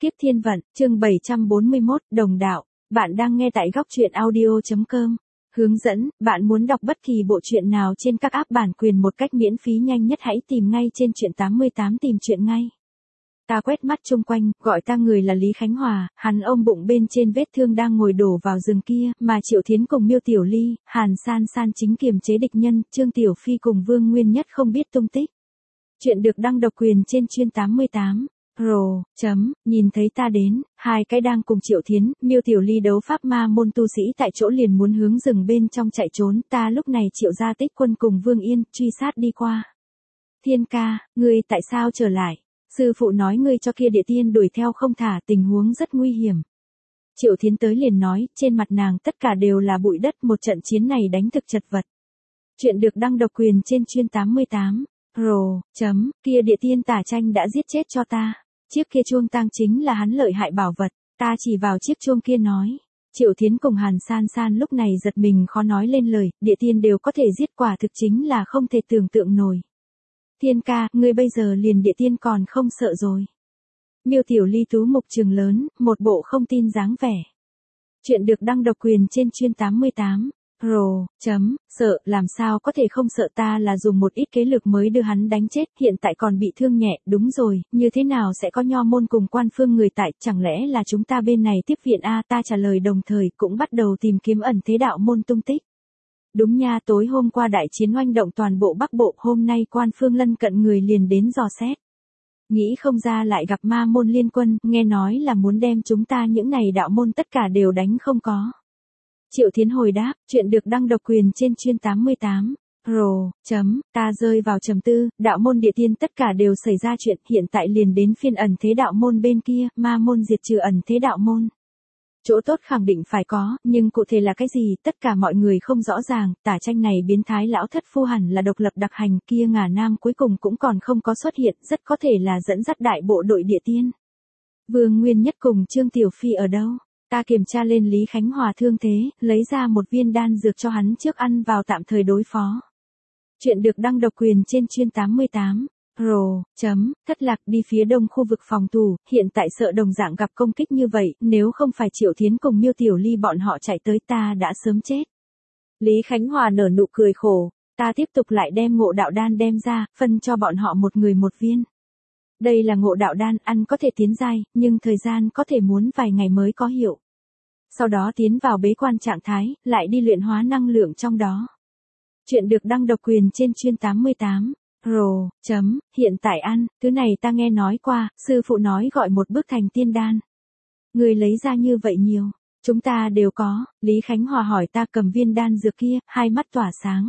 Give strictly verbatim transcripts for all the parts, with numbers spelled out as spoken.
Kiếp Thiên Vận, chương bảy trăm bốn mươi mốt, Đồng Đạo. Bạn đang nghe tại góc truyện audio chấm com. Hướng dẫn, bạn muốn đọc bất kỳ bộ truyện nào trên các app bản quyền một cách miễn phí nhanh nhất hãy tìm ngay trên truyện tám mươi tám tìm truyện ngay. Ta quét mắt chung quanh, gọi ta người là Lý Khánh Hòa, hắn ôm bụng bên trên vết thương đang ngồi đổ vào rừng kia, mà Triệu Thiến cùng Miêu Tiểu Ly, Hàn San San chính kiềm chế địch nhân, Trương Tiểu Phi cùng Vương Nguyên Nhất không biết tung tích. Chuyện được đăng độc quyền trên chuyên tám mươi tám. Pro, chấm, nhìn thấy ta đến, hai cái đang cùng Triệu Thiến, Miêu Tiểu Ly đấu pháp ma môn tu sĩ tại chỗ liền muốn hướng rừng bên trong chạy trốn, ta lúc này Triệu gia Tích Quân cùng Vương Yên, truy sát đi qua. Thiên ca, ngươi tại sao trở lại? Sư phụ nói ngươi cho kia địa tiên đuổi theo không thả, tình huống rất nguy hiểm. Triệu Thiến tới liền nói, trên mặt nàng tất cả đều là bụi đất, một trận chiến này đánh thực chật vật. Chuyện được đăng độc quyền trên chuyên tám mươi tám. Pro, chấm, kia địa tiên tả tranh đã giết chết cho ta. Chiếc kia chuông tang chính là hắn lợi hại bảo vật, ta chỉ vào chiếc chuông kia nói. Triệu Thiến cùng Hàn San San lúc này giật mình khó nói lên lời, địa tiên đều có thể giết, quả thực chính là không thể tưởng tượng nổi. Thiên ca, ngươi bây giờ liền địa tiên còn không sợ rồi. Miêu Tiểu Ly tú mục trừng lớn, một bộ không tin dáng vẻ. Chuyện được đăng độc quyền trên chuyên tám mươi tám. Pro, chấm, sợ, làm sao có thể không sợ, ta là dùng một ít kế lực mới đưa hắn đánh chết, hiện tại còn bị thương nhẹ, đúng rồi, như thế nào sẽ có nho môn cùng quan phương người tại, chẳng lẽ là chúng ta bên này tiếp viện a? Ta trả lời đồng thời cũng bắt đầu tìm kiếm ẩn thế đạo môn tung tích. Đúng nha, tối hôm qua đại chiến oanh động toàn bộ Bắc Bộ, hôm nay quan phương lân cận người liền đến dò xét. Nghĩ không ra lại gặp ma môn liên quân, nghe nói là muốn đem chúng ta những này đạo môn tất cả đều đánh không có. Triệu Thiến hồi đáp, chuyện được đăng độc quyền trên chuyên tám mươi tám. Pro, chấm, ta rơi vào trầm tư, đạo môn địa tiên tất cả đều xảy ra chuyện, hiện tại liền đến phiên ẩn thế đạo môn bên kia, ma môn diệt trừ ẩn thế đạo môn. Chỗ tốt khẳng định phải có, nhưng cụ thể là cái gì, tất cả mọi người không rõ ràng, tả tranh này biến thái lão thất phu hẳn là độc lập đặc hành, kia ngả nam cuối cùng cũng còn không có xuất hiện, rất có thể là dẫn dắt đại bộ đội địa tiên. Vương Nguyên Nhất cùng Trương Tiểu Phi ở đâu? Ta kiểm tra lên Lý Khánh Hòa thương thế, lấy ra một viên đan dược cho hắn trước ăn vào tạm thời đối phó. Chuyện được đăng độc quyền trên chuyên tám mươi tám. Pro, chấm, thất lạc đi phía đông khu vực phòng thủ, hiện tại sợ đồng dạng gặp công kích như vậy, nếu không phải Triệu Thiến cùng Miêu Tiểu Ly bọn họ chạy tới ta đã sớm chết. Lý Khánh Hòa nở nụ cười khổ, ta tiếp tục lại đem ngộ đạo đan đem ra, phân cho bọn họ một người một viên. Đây là ngộ đạo đan, ăn có thể tiến giai, nhưng thời gian có thể muốn vài ngày mới có hiệu. Sau đó tiến vào bế quan trạng thái, lại đi luyện hóa năng lượng trong đó. Chuyện được đăng độc quyền trên chuyên tám mươi tám. Pro, chấm, hiện tại ăn, thứ này ta nghe nói qua, sư phụ nói gọi một bước thành tiên đan. Người lấy ra như vậy nhiều, chúng ta đều có, Lý Khánh Hòa hỏi ta cầm viên đan dược kia, hai mắt tỏa sáng.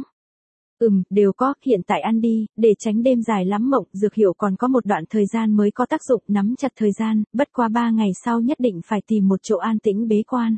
Ừm, đều có, hiện tại ăn đi, để tránh đêm dài lắm mộng, dược hiệu còn có một đoạn thời gian mới có tác dụng, nắm chặt thời gian, bất qua ba ngày sau nhất định phải tìm một chỗ an tĩnh bế quan.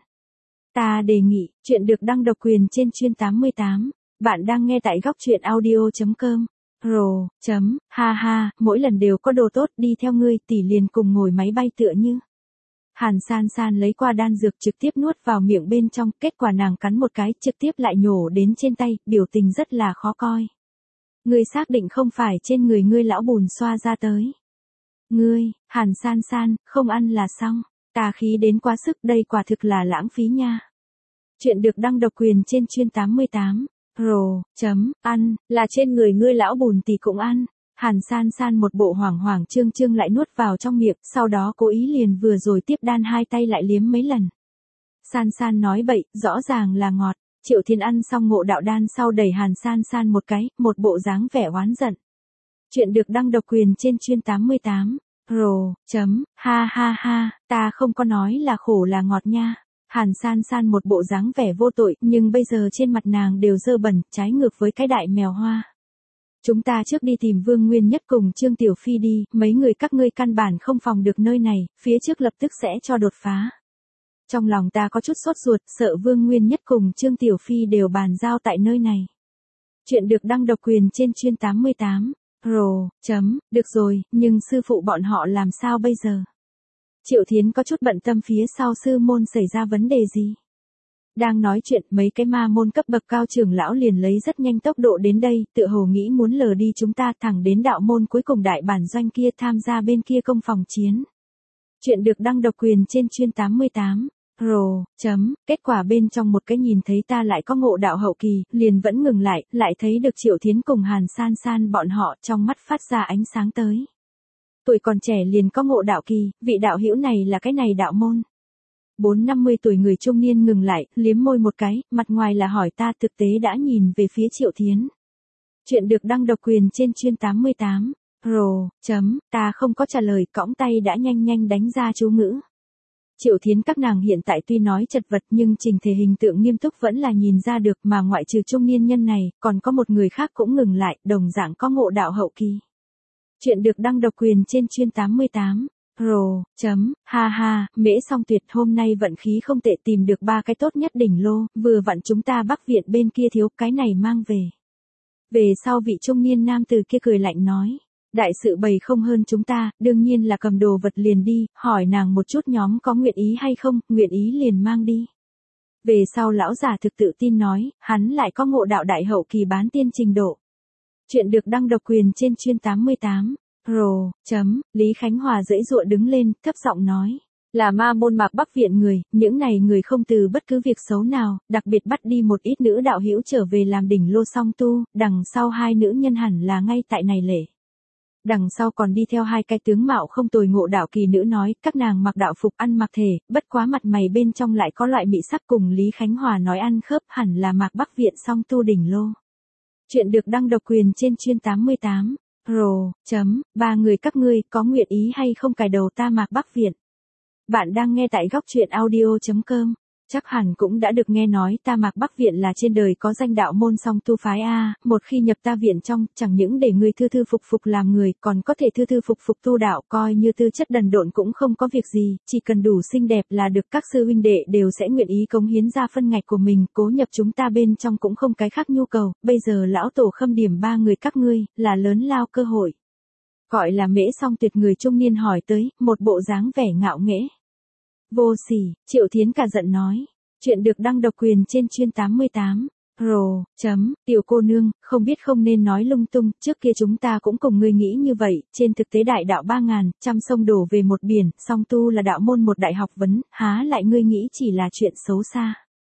Ta đề nghị, chuyện được đăng độc quyền trên chuyên tám mươi tám, bạn đang nghe tại góc truyện audio chấm com. Pro, chấm, ha ha, mỗi lần đều có đồ tốt, đi theo ngươi, tỷ liền cùng ngồi máy bay tựa như. Hàn San San lấy qua đan dược trực tiếp nuốt vào miệng bên trong, kết quả nàng cắn một cái, trực tiếp lại nhổ đến trên tay, biểu tình rất là khó coi. Ngươi xác định không phải trên người ngươi lão bùn xoa ra tới. Ngươi, Hàn San San, không ăn là xong, tà khí đến quá sức, đây quả thực là lãng phí nha. Chuyện được đăng độc quyền trên chuyên tám mươi tám. Pro, chấm, ăn, là trên người ngươi lão bùn thì cũng ăn. Hàn San San một bộ hoảng hoảng trương trương lại nuốt vào trong miệng, sau đó cố ý liền vừa rồi tiếp đan hai tay lại liếm mấy lần. San San nói bậy, rõ ràng là ngọt. Triệu Thiến ăn xong ngộ đạo đan sau đẩy Hàn San San một cái, một bộ dáng vẻ oán giận. Chuyện được đăng độc quyền trên chuyên tám mươi tám. Pro, chấm, ha ha ha, ta không có nói là khổ là ngọt nha. Hàn San San một bộ dáng vẻ vô tội, nhưng bây giờ trên mặt nàng đều dơ bẩn, trái ngược với cái đại mèo hoa. Chúng ta trước đi tìm Vương Nguyên Nhất cùng Trương Tiểu Phi đi, mấy người các ngươi căn bản không phòng được nơi này, phía trước lập tức sẽ cho đột phá. Trong lòng ta có chút sốt ruột, sợ Vương Nguyên Nhất cùng Trương Tiểu Phi đều bàn giao tại nơi này. Chuyện được đăng độc quyền trên chuyên tám mươi tám. Pro, chấm, được rồi, nhưng sư phụ bọn họ làm sao bây giờ? Triệu Thiến có chút bận tâm phía sau sư môn xảy ra vấn đề gì. Đang nói chuyện, mấy cái ma môn cấp bậc cao trưởng lão liền lấy rất nhanh tốc độ đến đây, tựa hồ nghĩ muốn lờ đi chúng ta thẳng đến đạo môn cuối cùng đại bản doanh kia tham gia bên kia công phòng chiến. Chuyện được đăng độc quyền trên chuyên tám mươi tám. Pro, chấm, kết quả bên trong một cái nhìn thấy ta lại có ngộ đạo hậu kỳ, liền vẫn ngừng lại, lại thấy được Triệu Thiến cùng Hàn San San bọn họ trong mắt phát ra ánh sáng tới. Tuổi còn trẻ liền có ngộ đạo kỳ, vị đạo hữu này là cái này đạo môn. Bốn năm mươi tuổi người trung niên ngừng lại, liếm môi một cái, mặt ngoài là hỏi ta thực tế đã nhìn về phía Triệu Thiến. Chuyện được đăng độc quyền trên chuyên tám mươi tám. Pro, chấm, ta không có trả lời, cõng tay đã nhanh nhanh đánh ra chú ngữ. Triệu Thiến các nàng hiện tại tuy nói chật vật nhưng trình thể hình tượng nghiêm túc vẫn là nhìn ra được, mà ngoại trừ trung niên nhân này, còn có một người khác cũng ngừng lại, đồng dạng có ngộ đạo hậu kỳ. Chuyện được đăng độc quyền trên chuyên tám mươi tám. Pro, chấm, ha ha, Mễ Song Tuyệt hôm nay vận khí không tệ, tìm được ba cái tốt nhất đỉnh lô, vừa vặn chúng ta Bắc viện bên kia thiếu, cái này mang về. Về sau vị trung niên nam từ kia cười lạnh nói. Đại sự bày không hơn chúng ta, đương nhiên là cầm đồ vật liền đi, hỏi nàng một chút nhóm có nguyện ý hay không, nguyện ý liền mang đi. Về sau lão giả thực tự tin nói, hắn lại có ngộ đạo đại hậu kỳ bán tiên trình độ. Chuyện được đăng độc quyền trên chuyên tám mươi tám. Pro, chấm, Lý Khánh Hòa dãy dụa đứng lên, thấp giọng nói. Là ma môn Mạc Bắc viện người, những này người không từ bất cứ việc xấu nào, đặc biệt bắt đi một ít nữ đạo hữu trở về làm đỉnh lô song tu, đằng sau hai nữ nhân hẳn là ngay tại này lễ. Đằng sau còn đi theo hai cái tướng mạo không tồi ngộ đạo kỳ nữ nói, các nàng mặc đạo phục ăn mặc thể, bất quá mặt mày bên trong lại có loại mị sắc, cùng Lý Khánh Hòa nói ăn khớp, hẳn là Mạc Bắc viện song tu đỉnh lô. Chuyện được đăng độc quyền trên chuyên tám mươi tám. Pro, chấm, ba người các ngươi có nguyện ý hay không cài đầu ta Mạc Bắc viện. Bạn đang nghe tại góc truyện audio chấm com. Chắc hẳn cũng đã được nghe nói ta Mạc Bắc viện là trên đời có danh đạo môn song tu phái A, một khi nhập ta viện trong, chẳng những để người thư thư phục phục làm người, còn có thể thư thư phục phục tu đạo, coi như tư chất đần độn cũng không có việc gì, chỉ cần đủ xinh đẹp là được, các sư huynh đệ đều sẽ nguyện ý cống hiến ra phân ngạch của mình, cố nhập chúng ta bên trong cũng không cái khác nhu cầu, bây giờ lão tổ khâm điểm ba người các ngươi, là lớn lao cơ hội. Gọi là Mễ Song Tuyệt người trung niên hỏi tới, một bộ dáng vẻ ngạo nghễ. Vô sỉ, Triệu Thiến cả giận nói. Chuyện được đăng độc quyền trên chuyên tám mươi tám. Pro, chấm, tiểu cô nương, không biết không nên nói lung tung, trước kia chúng ta cũng cùng ngươi nghĩ như vậy, trên thực tế đại đạo ba ngàn, trăm sông đổ về một biển, song tu là đạo môn một đại học vấn, há lại ngươi nghĩ chỉ là chuyện xấu xa.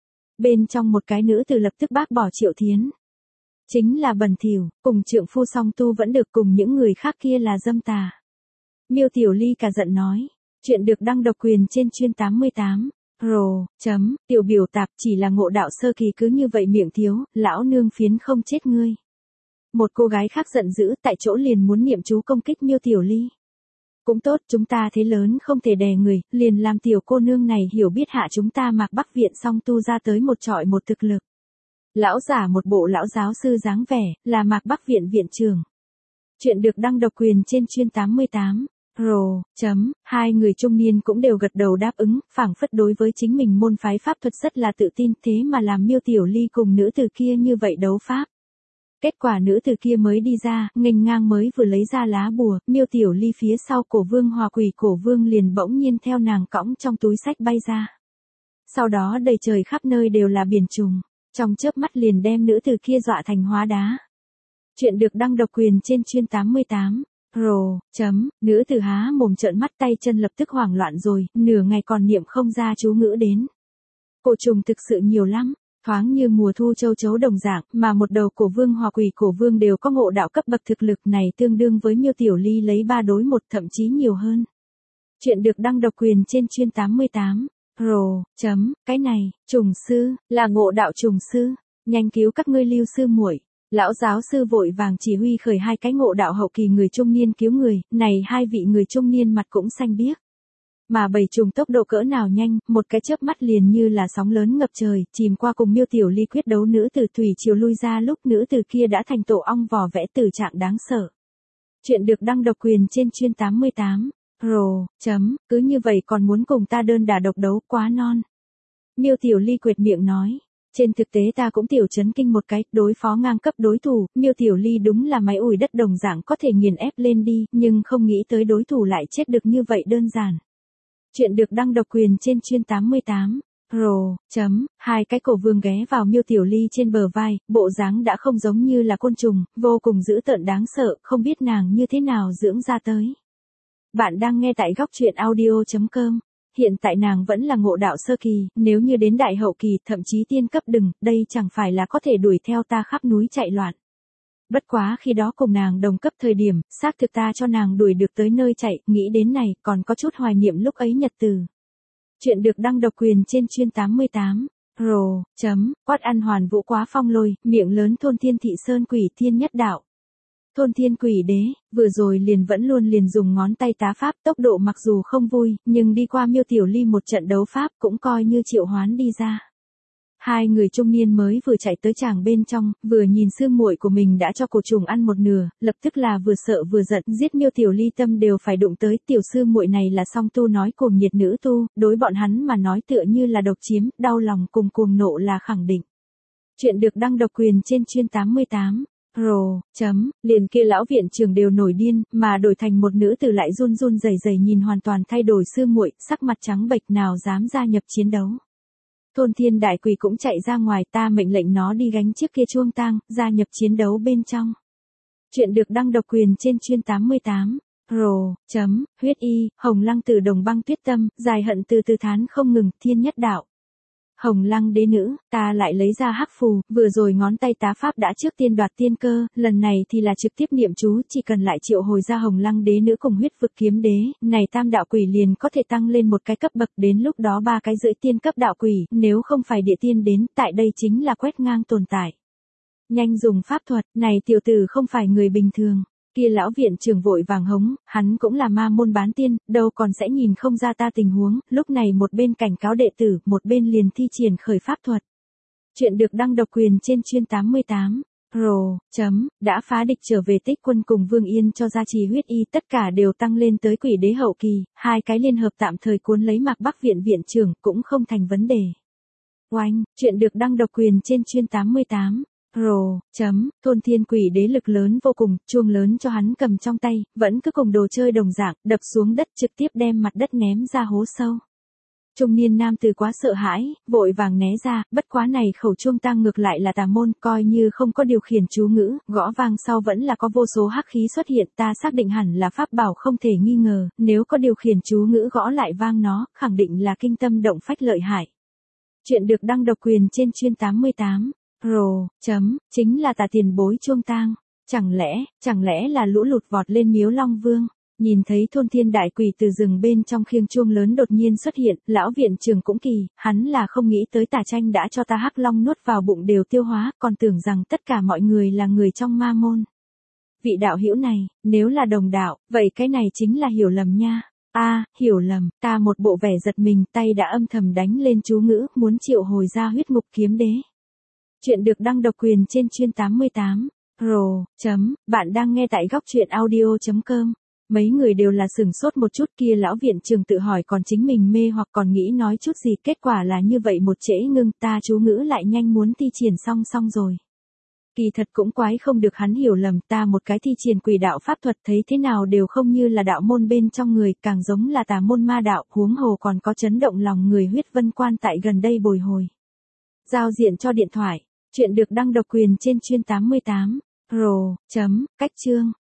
Bên trong một cái nữ từ lập tức bác bỏ Triệu Thiến. Chính là bẩn thỉu, cùng trượng phu song tu vẫn được, cùng những người khác kia là dâm tà. Miêu Tiểu Ly cả giận nói. Chuyện được đăng độc quyền trên chuyên tám mươi tám. Pro, chấm, tiểu biểu tạp chỉ là ngộ đạo sơ kỳ cứ như vậy miệng thiếu, lão nương phiến không chết ngươi. Một cô gái khác giận dữ tại chỗ liền muốn niệm chú công kích Miêu Tiểu Ly. Cũng tốt, chúng ta thế lớn không thể đè người, liền làm tiểu cô nương này hiểu biết hạ chúng ta Mạc Bắc viện song tu ra tới một trọi một thực lực. Lão giả một bộ lão giáo sư dáng vẻ, là Mạc Bắc viện viện trưởng. Chuyện được đăng độc quyền trên chuyên tám mươi tám. Pro, chấm, hai người trung niên cũng đều gật đầu đáp ứng, phảng phất đối với chính mình môn phái pháp thuật rất là tự tin, thế mà làm Miêu Tiểu Ly cùng nữ từ kia như vậy đấu pháp. Kết quả nữ từ kia mới đi ra, nghênh ngang mới vừa lấy ra lá bùa, Miêu Tiểu Ly phía sau cổ vương hòa quỷ cổ vương liền bỗng nhiên theo nàng cõng trong túi sách bay ra. Sau đó đầy trời khắp nơi đều là biển trùng, trong chớp mắt liền đem nữ từ kia dọa thành hóa đá. Chuyện được đăng độc quyền trên chuyên tám mươi tám. Pro, chấm, nữ từ há mồm trợn mắt tay chân lập tức hoảng loạn rồi, nửa ngày còn niệm không ra chú ngữ đến. Cổ trùng thực sự nhiều lắm, thoáng như mùa thu châu chấu đồng dạng, mà một đầu cổ vương hòa quỷ cổ vương đều có ngộ đạo cấp bậc thực lực này tương đương với Miêu Tiểu Ly lấy ba đối một thậm chí nhiều hơn. Chuyện được đăng độc quyền trên chuyên tám mươi tám. Pro, chấm, cái này, trùng sư, là ngộ đạo trùng sư, nhanh cứu các ngươi Lưu sư muội. Lão giáo sư vội vàng chỉ huy khởi hai cái ngộ đạo hậu kỳ người trung niên cứu người, này hai vị người trung niên mặt cũng xanh biếc. Mà bầy trùng tốc độ cỡ nào nhanh, một cái chớp mắt liền như là sóng lớn ngập trời, chìm qua cùng Miêu Tiểu Ly quyết đấu nữ tử thủy chiều lui ra lúc nữ tử kia đã thành tổ ong vò vẽ tử trạng đáng sợ. Chuyện được đăng độc quyền trên chuyên tám mươi tám. Pro, chấm, cứ như vậy còn muốn cùng ta đơn đả độc đấu, quá non. Miêu Tiểu Ly quệt miệng nói. Trên thực tế ta cũng tiểu chấn kinh một cái, đối phó ngang cấp đối thủ, Miêu Tiểu Ly đúng là máy ủi đất đồng dạng có thể nghiền ép lên đi, nhưng không nghĩ tới đối thủ lại chết được như vậy đơn giản. Chuyện được đăng độc quyền trên chuyên tám mươi tám. Pro, chấm, hai cái cổ vương ghé vào Miêu Tiểu Ly trên bờ vai, bộ dáng đã không giống như là côn trùng, vô cùng dữ tợn đáng sợ, không biết nàng như thế nào dưỡng ra tới. Bạn đang nghe tại góc truyện audio chấm com. Hiện tại nàng vẫn là ngộ đạo sơ kỳ, nếu như đến đại hậu kỳ, thậm chí tiên cấp đừng, đây chẳng phải là có thể đuổi theo ta khắp núi chạy loạn. Bất quá khi đó cùng nàng đồng cấp thời điểm, xác thực ta cho nàng đuổi được tới nơi chạy, nghĩ đến này, còn có chút hoài niệm lúc ấy nhật từ. Chuyện được đăng độc quyền trên chuyên tám mươi tám. Rồ, chấm, quát ăn hoàn vũ quá phong lôi, miệng lớn thôn thiên thị sơn quỷ thiên nhất đạo. Thôn thiên quỷ đế, vừa rồi liền vẫn luôn liền dùng ngón tay tá pháp, tốc độ mặc dù không vui, nhưng đi qua Miêu Tiểu Ly một trận đấu pháp cũng coi như triệu hoán đi ra. Hai người trung niên mới vừa chạy tới chàng bên trong, vừa nhìn sư muội của mình đã cho cổ trùng ăn một nửa, lập tức là vừa sợ vừa giận, giết Miêu Tiểu Ly tâm đều phải đụng tới, tiểu sư muội này là song tu nói cuồng nhiệt nữ tu, đối bọn hắn mà nói tựa như là độc chiếm, đau lòng cùng cuồng nộ là khẳng định. Chuyện được đăng độc quyền trên chuyên tám mươi tám. Rồ, chấm, liền kia lão viện trưởng đều nổi điên, mà đổi thành một nữ tử lại run run rẩy rẩy nhìn hoàn toàn thay đổi sư muội, sắc mặt trắng bệch nào dám gia nhập chiến đấu. Thôn thiên đại quỷ cũng chạy ra ngoài, ta mệnh lệnh nó đi gánh chiếc kia chuông tang, gia nhập chiến đấu bên trong. Chuyện được đăng độc quyền trên chuyên tám mươi tám. Rồ, chấm, huyết y, hồng lăng từ đồng băng tuyết tâm, dài hận từ từ thán không ngừng, thiên nhất đạo. Hồng lăng đế nữ, ta lại lấy ra hắc phù, vừa rồi ngón tay tá pháp đã trước tiên đoạt tiên cơ, lần này thì là trực tiếp niệm chú, chỉ cần lại triệu hồi ra hồng lăng đế nữ cùng huyết vực kiếm đế, này tam đạo quỷ liền có thể tăng lên một cái cấp bậc, đến lúc đó ba cái rưỡi tiên cấp đạo quỷ, nếu không phải địa tiên đến, tại đây chính là quét ngang tồn tại. Nhanh dùng pháp thuật, này tiểu tử không phải người bình thường. Kia lão viện trưởng vội vàng hống, hắn cũng là ma môn bán tiên, đâu còn sẽ nhìn không ra ta tình huống, lúc này một bên cảnh cáo đệ tử, một bên liền thi triển khởi pháp thuật. Chuyện được đăng độc quyền trên chuyên tám mươi tám. Rồ, chấm, đã phá địch trở về tích quân cùng Vương Yên cho gia trì huyết y, tất cả đều tăng lên tới quỷ đế hậu kỳ, hai cái liên hợp tạm thời cuốn lấy Mạc Bắc viện viện trưởng, cũng không thành vấn đề. Oanh, chuyện được đăng độc quyền trên chuyên tám mươi tám. Rồ, chấm, thôn thiên quỷ đế lực lớn vô cùng, chuông lớn cho hắn cầm trong tay, vẫn cứ cùng đồ chơi đồng dạng, đập xuống đất trực tiếp đem mặt đất ném ra hố sâu. Trung niên nam tử quá sợ hãi, vội vàng né ra, bất quá này khẩu chuông tang ngược lại là tà môn, coi như không có điều khiển chú ngữ, gõ vang sau vẫn là có vô số hắc khí xuất hiện, ta xác định hẳn là pháp bảo không thể nghi ngờ, nếu có điều khiển chú ngữ gõ lại vang nó, khẳng định là kinh tâm động phách lợi hại. Chuyện được đăng độc quyền trên chuyên tám mươi tám. Rồ, chấm, chính là tà tiền bối chuông tang. Chẳng lẽ, chẳng lẽ là lũ lụt vọt lên miếu Long Vương? Nhìn thấy thôn thiên đại quỷ từ rừng bên trong khiêng chuông lớn đột nhiên xuất hiện, lão viện trưởng cũng kỳ, hắn là không nghĩ tới tà tranh đã cho ta hắc long nuốt vào bụng đều tiêu hóa, còn tưởng rằng tất cả mọi người là người trong ma môn. Vị đạo hữu này, nếu là đồng đạo, vậy cái này chính là hiểu lầm nha. A, à, hiểu lầm, ta một bộ vẻ giật mình, tay đã âm thầm đánh lên chú ngữ, muốn triệu hồi ra huyết ngục kiếm đế. Chuyện được đăng độc quyền trên chuyên tám mươi tám. Rồ, chấm, bạn đang nghe tại góc truyện audio chấm com. Mấy người đều là sừng sốt một chút, kia lão viện trưởng tự hỏi còn chính mình mê hoặc còn nghĩ nói chút gì, kết quả là như vậy một trễ ngưng, ta chú ngữ lại nhanh muốn thi triển xong xong rồi. Kỳ thật cũng quái không được hắn hiểu lầm, ta một cái thi triển quỷ đạo pháp thuật thấy thế nào đều không như là đạo môn bên trong người, càng giống là tà môn ma đạo, huống hồ còn có chấn động lòng người huyết vân quan tại gần đây bồi hồi. Giao diện cho điện thoại. Chuyện được đăng độc quyền trên chuyên tám mươi tám. Rồ, chấm, cách chương.